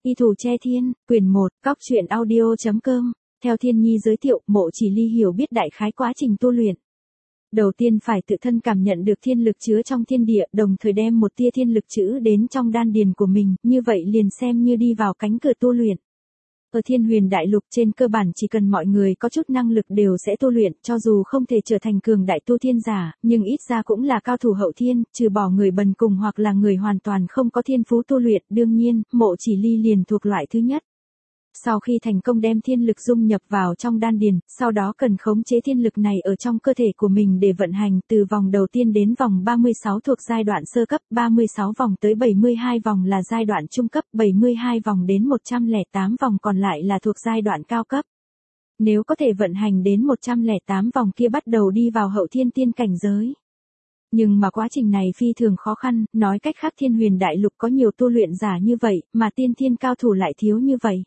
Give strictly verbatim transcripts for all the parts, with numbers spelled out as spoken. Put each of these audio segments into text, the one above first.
Y thủ che thiên, quyển một, cóc truyện audio.com. Theo Thiên Nhi giới thiệu, Mộ Chỉ Ly hiểu biết đại khái quá trình tu luyện. Đầu tiên phải tự thân cảm nhận được thiên lực chứa trong thiên địa, đồng thời đem một tia thiên lực chữ đến trong đan điền của mình, như vậy liền xem như đi vào cánh cửa tu luyện. Ở Thiên Huyền Đại Lục trên cơ bản chỉ cần mọi người có chút năng lực đều sẽ tu luyện, cho dù không thể trở thành cường đại tu thiên giả, nhưng ít ra cũng là cao thủ hậu thiên, trừ bỏ người bần cùng hoặc là người hoàn toàn không có thiên phú tu luyện, đương nhiên, Mộ Chỉ Ly liền thuộc loại thứ nhất. Sau khi thành công đem thiên lực dung nhập vào trong đan điền, sau đó cần khống chế thiên lực này ở trong cơ thể của mình để vận hành, từ vòng đầu tiên đến vòng ba mươi sáu thuộc giai đoạn sơ cấp, ba mươi sáu vòng tới bảy mươi hai vòng là giai đoạn trung cấp, bảy mươi hai vòng đến một trăm lẻ tám vòng còn lại là thuộc giai đoạn cao cấp. Nếu có thể vận hành đến một trăm lẻ tám vòng kia bắt đầu đi vào hậu thiên tiên cảnh giới. Nhưng mà quá trình này phi thường khó khăn, nói cách khác Thiên Huyền Đại Lục có nhiều tu luyện giả như vậy, mà tiên thiên cao thủ lại thiếu như vậy.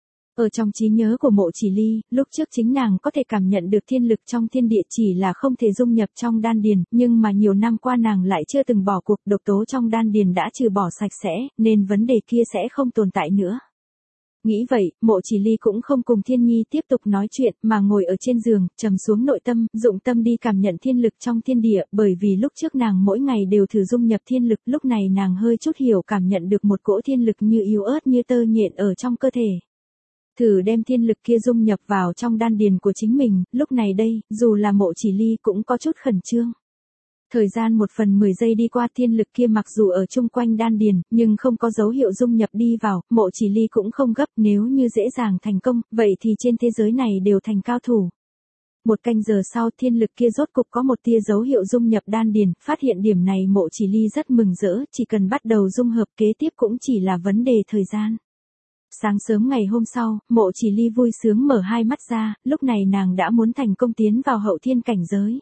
Ở trong trí nhớ của Mộ Chỉ Ly, lúc trước chính nàng có thể cảm nhận được thiên lực trong thiên địa chỉ là không thể dung nhập trong đan điền, nhưng mà nhiều năm qua nàng lại chưa từng bỏ cuộc, độc tố trong đan điền đã trừ bỏ sạch sẽ, nên vấn đề kia sẽ không tồn tại nữa. Nghĩ vậy, Mộ Chỉ Ly cũng không cùng Thiên Nhi tiếp tục nói chuyện, mà ngồi ở trên giường, trầm xuống nội tâm, dụng tâm đi cảm nhận thiên lực trong thiên địa, bởi vì lúc trước nàng mỗi ngày đều thử dung nhập thiên lực, lúc này nàng hơi chút hiểu cảm nhận được một cỗ thiên lực như yếu ớt như tơ nhện ở trong cơ thể. Thử đem thiên lực kia dung nhập vào trong đan điền của chính mình, lúc này đây, dù là Mộ Chỉ Ly cũng có chút khẩn trương. Thời gian một phần mười giây đi qua, thiên lực kia mặc dù ở chung quanh đan điền, nhưng không có dấu hiệu dung nhập đi vào, Mộ Chỉ Ly cũng không gấp, nếu như dễ dàng thành công, vậy thì trên thế giới này đều thành cao thủ. Một canh giờ sau, thiên lực kia rốt cục có một tia dấu hiệu dung nhập đan điền, phát hiện điểm này Mộ Chỉ Ly rất mừng rỡ, chỉ cần bắt đầu dung hợp kế tiếp cũng chỉ là vấn đề thời gian. Sáng sớm ngày hôm sau, Mộ Chỉ Ly vui sướng mở hai mắt ra, lúc này nàng đã muốn thành công tiến vào hậu thiên cảnh giới.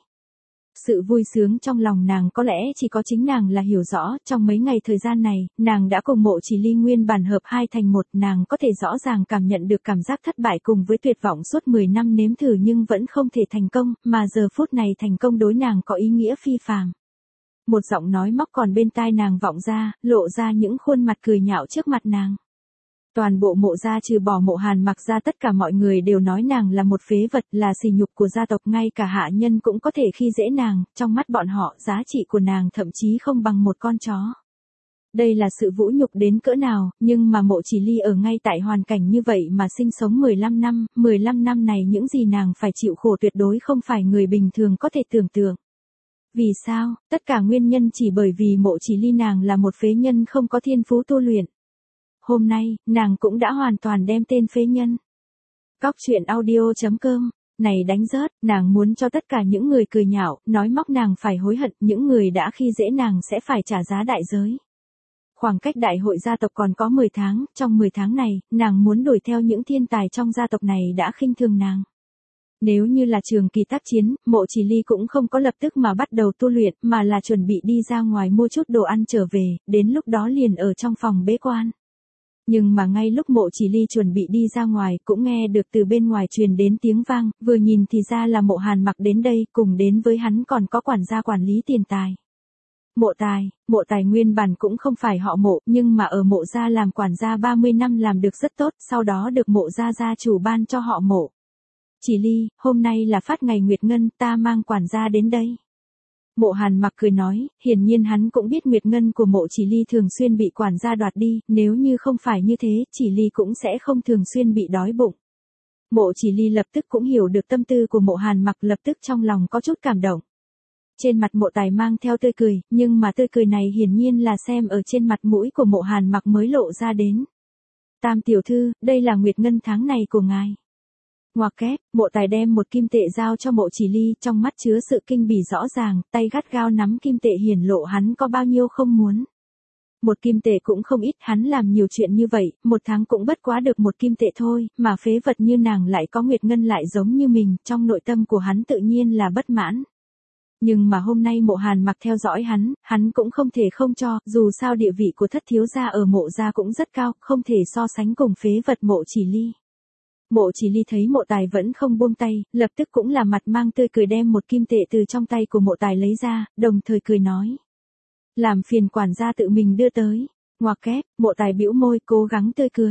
Sự vui sướng trong lòng nàng có lẽ chỉ có chính nàng là hiểu rõ, trong mấy ngày thời gian này, nàng đã cùng Mộ Chỉ Ly nguyên bản hợp hai thành một, nàng có thể rõ ràng cảm nhận được cảm giác thất bại cùng với tuyệt vọng suốt mười năm nếm thử nhưng vẫn không thể thành công, mà giờ phút này thành công đối nàng có ý nghĩa phi phàm. Một giọng nói móc còn bên tai nàng vọng ra, lộ ra những khuôn mặt cười nhạo trước mặt nàng. Toàn bộ Mộ gia trừ bỏ Mộ Hàn Mặc ra tất cả mọi người đều nói nàng là một phế vật, là sỉ nhục của gia tộc, ngay cả hạ nhân cũng có thể khi dễ nàng, trong mắt bọn họ giá trị của nàng thậm chí không bằng một con chó. Đây là sự vũ nhục đến cỡ nào, nhưng mà Mộ Chỉ Ly ở ngay tại hoàn cảnh như vậy mà sinh sống mười lăm năm, mười lăm năm này những gì nàng phải chịu khổ tuyệt đối không phải người bình thường có thể tưởng tượng. Vì sao? Tất cả nguyên nhân chỉ bởi vì Mộ Chỉ Ly nàng là một phế nhân không có thiên phú tu luyện. Hôm nay, nàng cũng đã hoàn toàn đem tên phế nhân. Cóc truyện audio.com, này đánh rớt, nàng muốn cho tất cả những người cười nhạo, nói móc nàng phải hối hận, những người đã khi dễ nàng sẽ phải trả giá đại giới. Khoảng cách đại hội gia tộc còn có mười tháng, trong mười tháng này, nàng muốn đuổi theo những thiên tài trong gia tộc này đã khinh thường nàng. Nếu như là trường kỳ tác chiến, Mộ Chỉ Ly cũng không có lập tức mà bắt đầu tu luyện, mà là chuẩn bị đi ra ngoài mua chút đồ ăn trở về, đến lúc đó liền ở trong phòng bế quan. Nhưng mà ngay lúc Mộ Chỉ Ly chuẩn bị đi ra ngoài, cũng nghe được từ bên ngoài truyền đến tiếng vang, vừa nhìn thì ra là Mộ Hàn Mặc đến đây, cùng đến với hắn còn có quản gia quản lý tiền tài. Mộ Tài, Mộ Tài nguyên bản cũng không phải họ Mộ, nhưng mà ở Mộ gia làm quản gia ba mươi năm làm được rất tốt, sau đó được Mộ gia gia chủ ban cho họ Mộ. Chỉ Ly, hôm nay là phát ngày Nguyệt Ngân, ta mang quản gia đến đây. Mộ Hàn Mặc cười nói, hiển nhiên hắn cũng biết Nguyệt Ngân của Mộ Chỉ Ly thường xuyên bị quản gia đoạt đi, nếu như không phải như thế, Chỉ Ly cũng sẽ không thường xuyên bị đói bụng. Mộ Chỉ Ly lập tức cũng hiểu được tâm tư của Mộ Hàn Mặc, lập tức trong lòng có chút cảm động. Trên mặt Mộ Tài mang theo tươi cười, nhưng mà tươi cười này hiển nhiên là xem ở trên mặt mũi của Mộ Hàn Mặc mới lộ ra đến. Tam tiểu thư, đây là Nguyệt Ngân tháng này của ngài. Ngoặc kép, Mộ Tài đem một kim tệ giao cho Mộ Chỉ Ly, trong mắt chứa sự kinh bỉ rõ ràng, tay gắt gao nắm kim tệ hiển lộ hắn có bao nhiêu không muốn. Một kim tệ cũng không ít, hắn làm nhiều chuyện như vậy, một tháng cũng bất quá được một kim tệ thôi, mà phế vật như nàng lại có Nguyệt Ngân lại giống như mình, trong nội tâm của hắn tự nhiên là bất mãn. Nhưng mà hôm nay Mộ Hàn Mặc theo dõi hắn, hắn cũng không thể không cho, dù sao địa vị của thất thiếu gia ở Mộ gia cũng rất cao, không thể so sánh cùng phế vật Mộ Chỉ Ly. Mộ Chỉ Ly thấy Mộ Tài vẫn không buông tay, lập tức cũng là mặt mang tươi cười đem một kim tệ từ trong tay của Mộ Tài lấy ra, đồng thời cười nói. Làm phiền quản gia tự mình đưa tới. Ngoặc kép, Mộ Tài bĩu môi cố gắng tươi cười.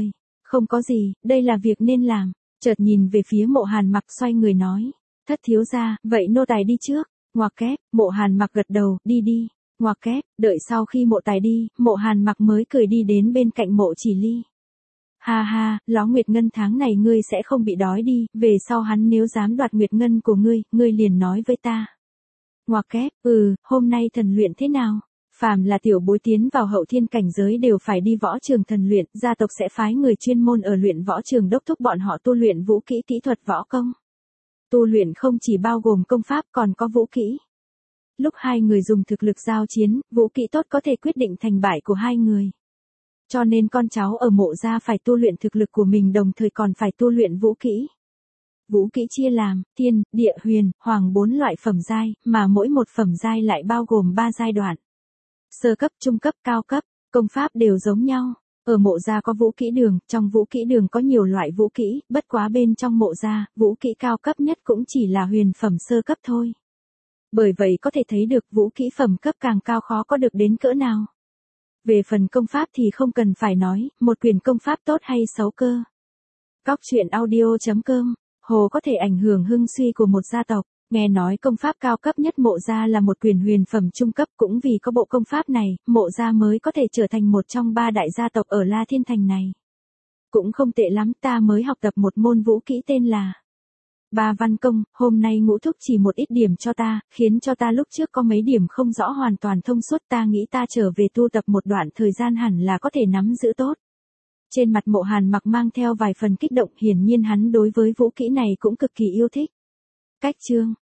Không có gì, đây là việc nên làm. Chợt nhìn về phía Mộ Hàn Mặc xoay người nói. Thất thiếu gia, vậy nô tài đi trước. Ngoặc kép, Mộ Hàn Mặc gật đầu, đi đi. Ngoặc kép, đợi sau khi Mộ Tài đi, Mộ Hàn Mặc mới cười đi đến bên cạnh Mộ Chỉ Ly. Ha ha, Ló Nguyệt Ngân tháng này ngươi sẽ không bị đói đi, về sau hắn nếu dám đoạt Nguyệt Ngân của ngươi, ngươi liền nói với ta. Ngoặc kép, ừ, hôm nay thần luyện thế nào? Phàm là tiểu bối tiến vào hậu thiên cảnh giới đều phải đi võ trường thần luyện, gia tộc sẽ phái người chuyên môn ở luyện võ trường đốc thúc bọn họ tu luyện vũ kỹ kỹ thuật võ công. Tu luyện không chỉ bao gồm công pháp còn có vũ kỹ. Lúc hai người dùng thực lực giao chiến, vũ kỹ tốt có thể quyết định thành bại của hai người. Cho nên con cháu ở Mộ gia phải tu luyện thực lực của mình đồng thời còn phải tu luyện vũ kỹ. Vũ kỹ chia làm, thiên, địa, huyền, hoàng bốn loại phẩm giai, mà mỗi một phẩm giai lại bao gồm ba giai đoạn. Sơ cấp, trung cấp, cao cấp, công pháp đều giống nhau. Ở Mộ gia có vũ kỹ đường, trong vũ kỹ đường có nhiều loại vũ kỹ, bất quá bên trong Mộ gia, vũ kỹ cao cấp nhất cũng chỉ là huyền phẩm sơ cấp thôi. Bởi vậy có thể thấy được vũ kỹ phẩm cấp càng cao khó có được đến cỡ nào. Về phần công pháp thì không cần phải nói, một quyền công pháp tốt hay xấu cơ. Cóc truyện audio chấm com, hồ có thể ảnh hưởng hưng suy của một gia tộc. Nghe nói công pháp cao cấp nhất Mộ gia là một quyền huyền phẩm trung cấp, cũng vì có bộ công pháp này, Mộ gia mới có thể trở thành một trong ba đại gia tộc ở La Thiên Thành này. Cũng không tệ lắm, ta mới học tập một môn vũ kỹ tên là Ba Văn Công, hôm nay Ngũ thúc chỉ một ít điểm cho ta, khiến cho ta lúc trước có mấy điểm không rõ hoàn toàn thông suốt, ta nghĩ ta trở về tu tập một đoạn thời gian hẳn là có thể nắm giữ tốt. Trên mặt Mộ Hàn Mặc mang theo vài phần kích động, hiển nhiên hắn đối với vũ kỹ này cũng cực kỳ yêu thích. Cách chương